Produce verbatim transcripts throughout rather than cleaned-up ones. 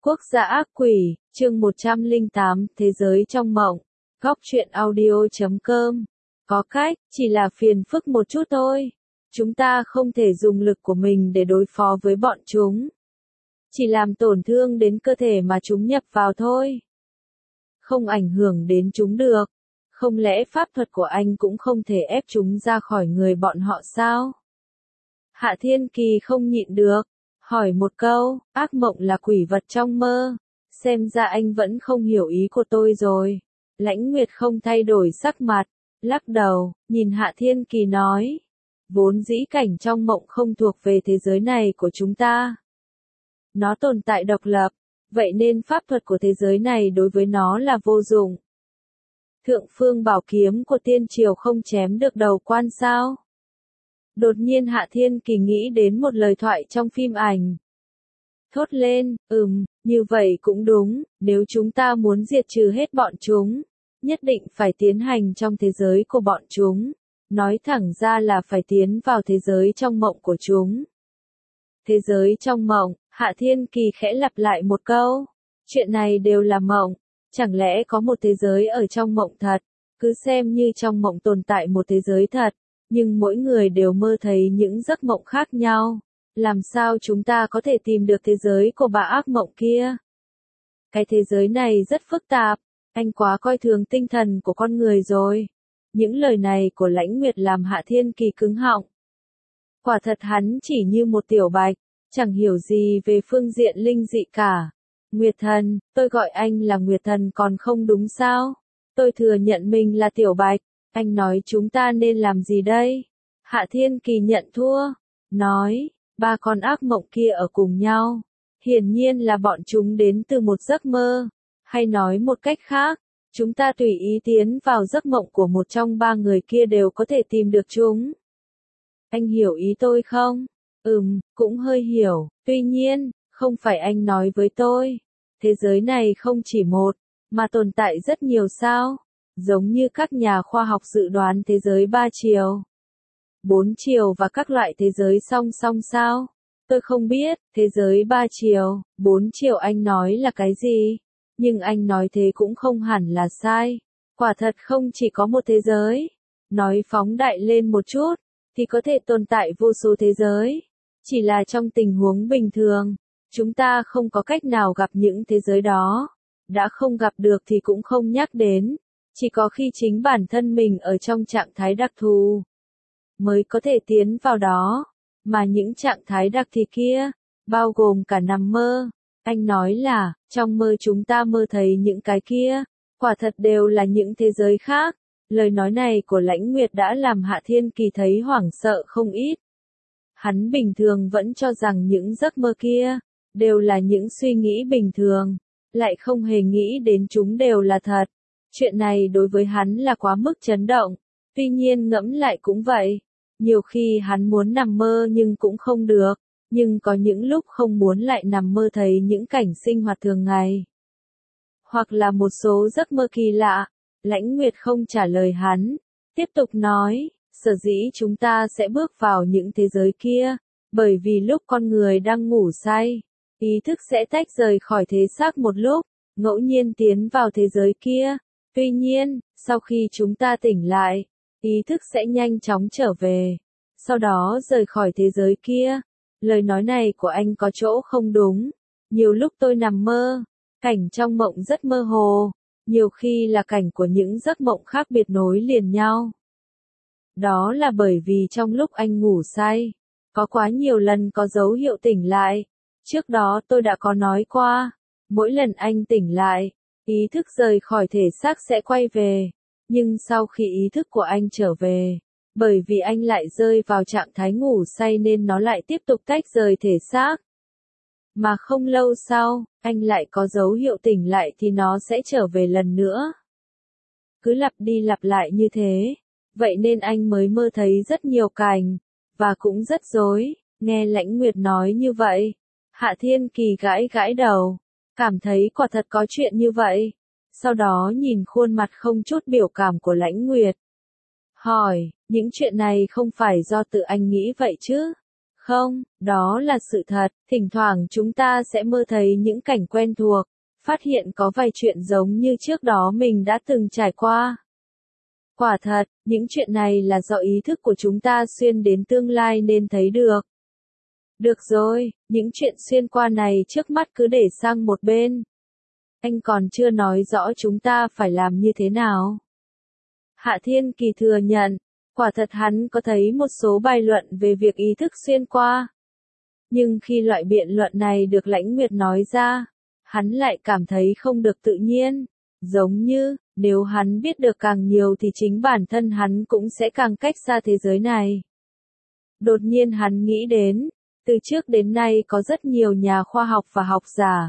Quốc gia ác quỷ, chương một trăm lẻ tám, Thế giới trong mộng. Góc truyện audio chấm com. Có cách, chỉ là phiền phức một chút thôi. Chúng ta không thể dùng lực của mình để đối phó với bọn chúng. Chỉ làm tổn thương đến cơ thể mà chúng nhập vào thôi. Không ảnh hưởng đến chúng được. Không lẽ pháp thuật của anh cũng không thể ép chúng ra khỏi người bọn họ sao? Hạ Thiên Kỳ không nhịn được. Hỏi một câu, ác mộng là quỷ vật trong mơ. Xem ra anh vẫn không hiểu ý của tôi rồi. Lãnh Nguyệt không thay đổi sắc mặt, lắc đầu, nhìn Hạ Thiên Kỳ nói. Vốn dĩ cảnh trong mộng không thuộc về thế giới này của chúng ta. Nó tồn tại độc lập, vậy nên pháp thuật của thế giới này đối với nó là vô dụng. Thượng phương bảo kiếm của tiên triều không chém được đầu quan sao? Đột nhiên Hạ Thiên Kỳ nghĩ đến một lời thoại trong phim ảnh. Thốt lên, ừm, như vậy cũng đúng, nếu chúng ta muốn diệt trừ hết bọn chúng, nhất định phải tiến hành trong thế giới của bọn chúng. Nói thẳng ra là phải tiến vào thế giới trong mộng của chúng. Thế giới trong mộng, Hạ Thiên Kỳ khẽ lặp lại một câu. Chuyện này đều là mộng, chẳng lẽ có một thế giới ở trong mộng thật, cứ xem như trong mộng tồn tại một thế giới thật. Nhưng mỗi người đều mơ thấy những giấc mộng khác nhau. Làm sao chúng ta có thể tìm được thế giới của bà ác mộng kia? Cái thế giới này rất phức tạp, anh quá coi thường tinh thần của con người rồi. Những lời này của Lãnh Nguyệt làm Hạ Thiên Kỳ cứng họng. Quả thật hắn chỉ như một tiểu bạch, chẳng hiểu gì về phương diện linh dị cả. Nguyệt thần, tôi gọi anh là Nguyệt thần còn không đúng sao? Tôi thừa nhận mình là tiểu bạch. Anh nói chúng ta nên làm gì đây? Hạ Thiên Kỳ nhận thua. Nói, ba con ác mộng kia ở cùng nhau. Hiển nhiên là bọn chúng đến từ một giấc mơ. Hay nói một cách khác, chúng ta tùy ý tiến vào giấc mộng của một trong ba người kia đều có thể tìm được chúng. Anh hiểu ý tôi không? Ừm, cũng hơi hiểu. Tuy nhiên, không phải anh nói với tôi. Thế giới này không chỉ một, mà tồn tại rất nhiều sao? Giống như các nhà khoa học dự đoán thế giới ba chiều, bốn chiều và các loại thế giới song song sao? Tôi không biết, thế giới ba chiều, bốn chiều anh nói là cái gì? Nhưng anh nói thế cũng không hẳn là sai. Quả thật không chỉ có một thế giới. Nói phóng đại lên một chút, thì có thể tồn tại vô số thế giới. Chỉ là trong tình huống bình thường, chúng ta không có cách nào gặp những thế giới đó. Đã không gặp được thì cũng không nhắc đến. Chỉ có khi chính bản thân mình ở trong trạng thái đặc thù, mới có thể tiến vào đó. Mà những trạng thái đặc thì kia, bao gồm cả nằm mơ. Anh nói là, trong mơ chúng ta mơ thấy những cái kia, quả thật đều là những thế giới khác. Lời nói này của Lãnh Nguyệt đã làm Hạ Thiên Kỳ thấy hoảng sợ không ít. Hắn bình thường vẫn cho rằng những giấc mơ kia, đều là những suy nghĩ bình thường, lại không hề nghĩ đến chúng đều là thật. Chuyện này đối với hắn là quá mức chấn động, tuy nhiên ngẫm lại cũng vậy. Nhiều khi hắn muốn nằm mơ nhưng cũng không được, nhưng có những lúc không muốn lại nằm mơ thấy những cảnh sinh hoạt thường ngày. Hoặc là một số giấc mơ kỳ lạ. Lãnh Nguyệt không trả lời hắn, tiếp tục nói, sở dĩ chúng ta sẽ bước vào những thế giới kia, bởi vì lúc con người đang ngủ say, ý thức sẽ tách rời khỏi thể xác một lúc, ngẫu nhiên tiến vào thế giới kia. Tuy nhiên, sau khi chúng ta tỉnh lại, ý thức sẽ nhanh chóng trở về, sau đó rời khỏi thế giới kia. Lời nói này của anh có chỗ không đúng. Nhiều lúc tôi nằm mơ, cảnh trong mộng rất mơ hồ, nhiều khi là cảnh của những giấc mộng khác biệt nối liền nhau. Đó là bởi vì trong lúc anh ngủ say, có quá nhiều lần có dấu hiệu tỉnh lại. Trước đó tôi đã có nói qua, mỗi lần anh tỉnh lại, ý thức rời khỏi thể xác sẽ quay về, nhưng sau khi ý thức của anh trở về, bởi vì anh lại rơi vào trạng thái ngủ say nên nó lại tiếp tục tách rời thể xác. Mà không lâu sau, anh lại có dấu hiệu tỉnh lại thì nó sẽ trở về lần nữa. Cứ lặp đi lặp lại như thế, vậy nên anh mới mơ thấy rất nhiều cảnh, và cũng rất rối. Nghe Lãnh Nguyệt nói như vậy, Hạ Thiên Kỳ gãi gãi đầu. Cảm thấy quả thật có chuyện như vậy. Sau đó nhìn khuôn mặt không chút biểu cảm của Lãnh Nguyệt. Hỏi, những chuyện này không phải do tự anh nghĩ vậy chứ? Không, đó là sự thật, thỉnh thoảng chúng ta sẽ mơ thấy những cảnh quen thuộc, phát hiện có vài chuyện giống như trước đó mình đã từng trải qua. Quả thật, những chuyện này là do ý thức của chúng ta xuyên đến tương lai nên thấy được. Được rồi, những chuyện xuyên qua này trước mắt cứ để sang một bên. Anh còn chưa nói rõ chúng ta phải làm như thế nào. Hạ Thiên Kỳ thừa nhận, quả thật hắn có thấy một số bài luận về việc ý thức xuyên qua. Nhưng khi loại biện luận này được Lãnh Nguyệt nói ra, hắn lại cảm thấy không được tự nhiên. Giống như, nếu hắn biết được càng nhiều thì chính bản thân hắn cũng sẽ càng cách xa thế giới này. Đột nhiên hắn nghĩ đến, từ trước đến nay có rất nhiều nhà khoa học và học giả.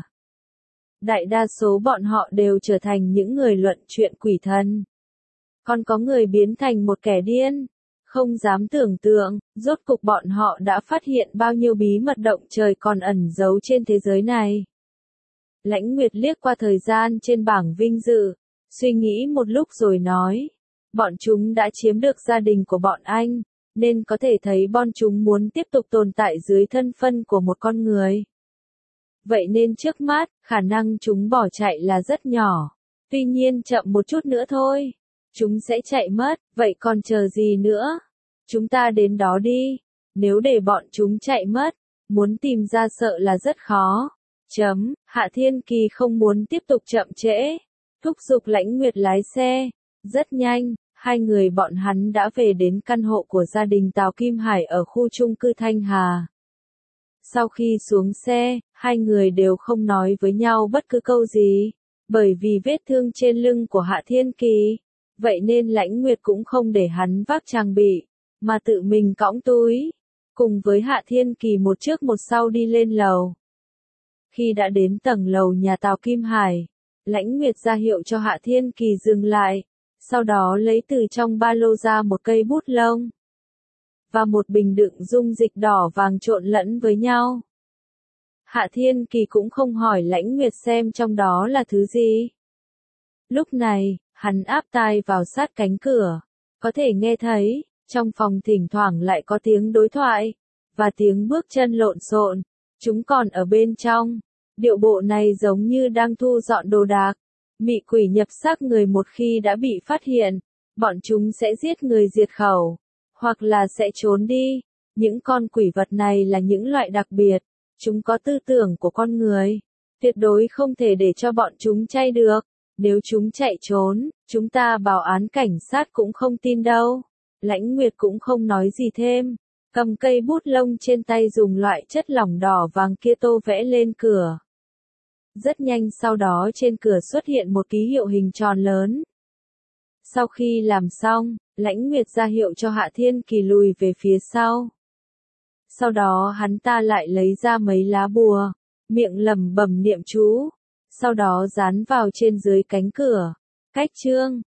Đại đa số bọn họ đều trở thành những người luận chuyện quỷ thần. Còn có người biến thành một kẻ điên. Không dám tưởng tượng, rốt cục bọn họ đã phát hiện bao nhiêu bí mật động trời còn ẩn giấu trên thế giới này. Lãnh Nguyệt liếc qua thời gian trên bảng vinh dự, suy nghĩ một lúc rồi nói. Bọn chúng đã chiếm được gia đình của bọn anh, nên có thể thấy bọn chúng muốn tiếp tục tồn tại dưới thân phận của một con người. Vậy nên trước mắt, khả năng chúng bỏ chạy là rất nhỏ. Tuy nhiên chậm một chút nữa thôi. Chúng sẽ chạy mất, vậy còn chờ gì nữa? Chúng ta đến đó đi. Nếu để bọn chúng chạy mất, muốn tìm ra sợ là rất khó. Chấm, Hạ Thiên Kỳ không muốn tiếp tục chậm trễ. Thúc giục Lãnh Nguyệt lái xe. Rất nhanh, hai người bọn hắn đã về đến căn hộ của gia đình Tào Kim Hải ở khu chung cư Thanh Hà. Sau khi xuống xe, hai người đều không nói với nhau bất cứ câu gì, bởi vì vết thương trên lưng của Hạ Thiên Kỳ. Vậy nên Lãnh Nguyệt cũng không để hắn vác trang bị, mà tự mình cõng túi, cùng với Hạ Thiên Kỳ một trước một sau đi lên lầu. Khi đã đến tầng lầu nhà Tào Kim Hải, Lãnh Nguyệt ra hiệu cho Hạ Thiên Kỳ dừng lại, sau đó lấy từ trong ba lô ra một cây bút lông và một bình đựng dung dịch đỏ vàng trộn lẫn với nhau. Hạ Thiên Kỳ cũng không hỏi Lãnh Nguyệt xem trong đó là thứ gì. Lúc này, hắn áp tai vào sát cánh cửa, có thể nghe thấy, trong phòng thỉnh thoảng lại có tiếng đối thoại, và tiếng bước chân lộn xộn, chúng còn ở bên trong. Điệu bộ này giống như đang thu dọn đồ đạc. Mị quỷ nhập xác người một khi đã bị phát hiện, bọn chúng sẽ giết người diệt khẩu, hoặc là sẽ trốn đi. Những con quỷ vật này là những loại đặc biệt, chúng có tư tưởng của con người, tuyệt đối không thể để cho bọn chúng chay được. Nếu chúng chạy trốn, chúng ta báo án cảnh sát cũng không tin đâu. Lãnh Nguyệt cũng không nói gì thêm, cầm cây bút lông trên tay dùng loại chất lỏng đỏ vàng kia tô vẽ lên cửa. Rất nhanh sau đó trên cửa xuất hiện một ký hiệu hình tròn lớn. Sau khi làm xong, Lãnh Nguyệt ra hiệu cho Hạ Thiên Kỳ lùi về phía sau. Sau đó hắn ta lại lấy ra mấy lá bùa, miệng lẩm bẩm niệm chú, sau đó dán vào trên dưới cánh cửa. Cách chương